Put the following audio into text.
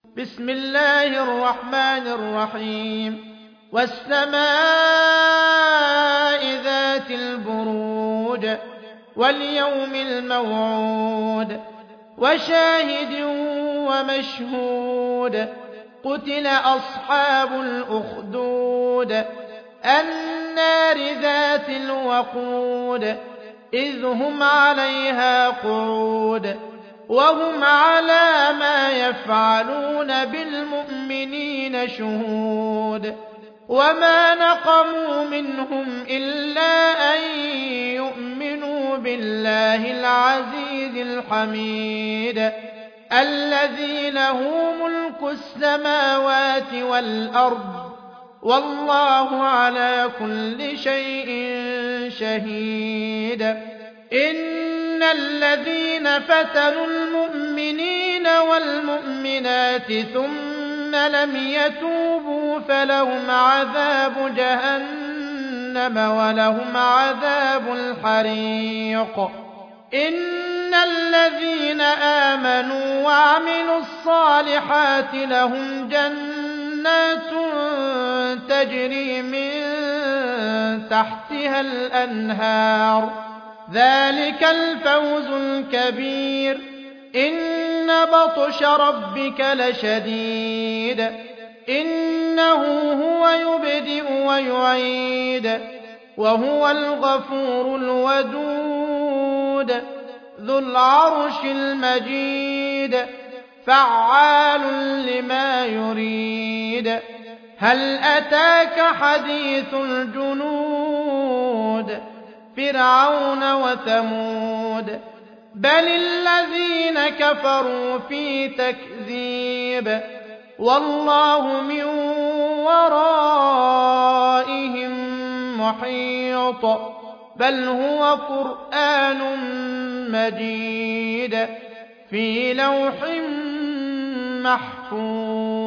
بسم الله الرحمن الرحيم والسماء ذات البروج واليوم الموعود وشاهد ومشهود قتل أصحاب الأخدود النار ذات الوقود إذ هم عليها قعود وهم على ما يفعلون بالمؤمنين شهود وما نقموا منهم إلا أن يؤمنوا بالله العزيز الحميد الذي له ملك السماوات والأرض والله على كل شيء شهيد إن الذين فتنوا المؤمنين والمؤمنات ثم لم يتوبوا فلهم عذاب جهنم ولهم عذاب الحريق إن الذين آمنوا وعملوا الصالحات لهم جنات تجري من تحتها الأنهار ذلك الفوز الكبير إن بطش ربك لشديد إنه هو يبدئ ويعيد وهو الغفور الودود ذو العرش المجيد فعال لما يريد هل أتاك حديث الجنود فرعون وثمود بل الذين كفروا في تكذيب والله من ورائهم محيط بل هو قرآن مجيد في لوح محفوظ